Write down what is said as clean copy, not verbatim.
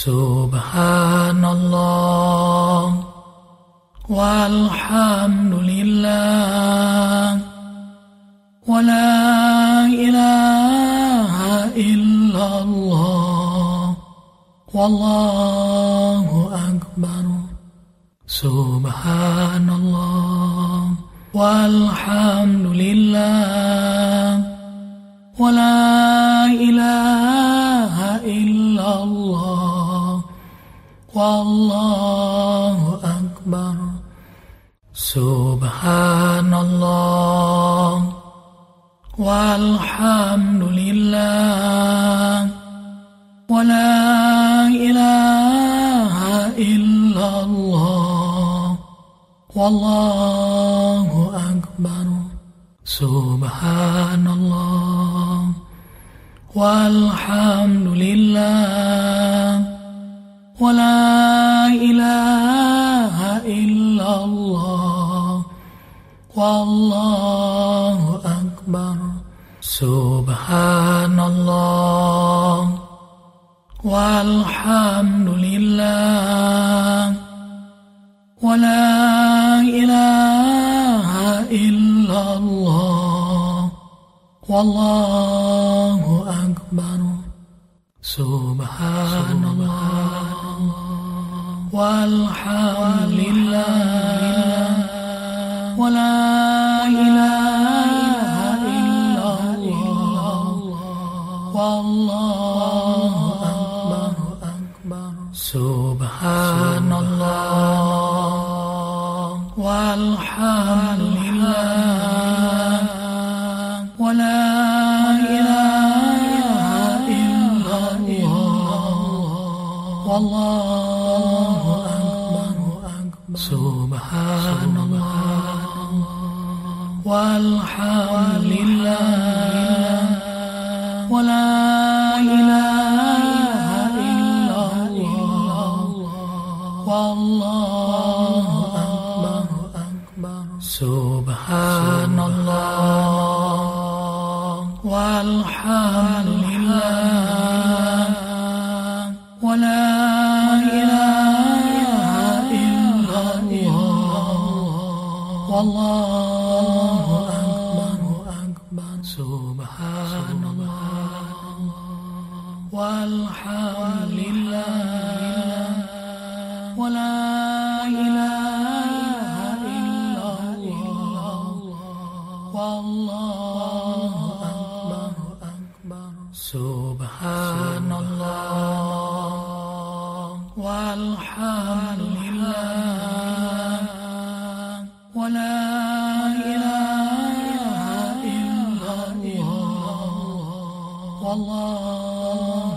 Subhanallah walhamdulillah wa la ilaha illallah wallahu akbar. Subhanallah walhamdulillah wa la ilaha illallah wallahu akbar. Subhanallah walhamdulillah wa la ilaha illallah wallahu akbar. Subhanallah walhamdulillah wa la ilaha illallah wallahu akbar. Subhanallah walhamdulillah wa la ilaha illallah wallahu akbar. Subhanallah walhamdulillah wa la ilaha illallah wallahu akbar. Subhanallah walhamdulillah wa la ilaha illallah wallahu akbar. Subhanallah walhamdulillah wa la ilaha illallah wallahu akbar. Subhanallah walhamdulillah wa la ilaha illallah wallahu akbar. Subhanallah walhamdulillah wa la ilaha illallah wallahu akbar. Subhanallah walhamdulillah wa la ilaha illallah wallahu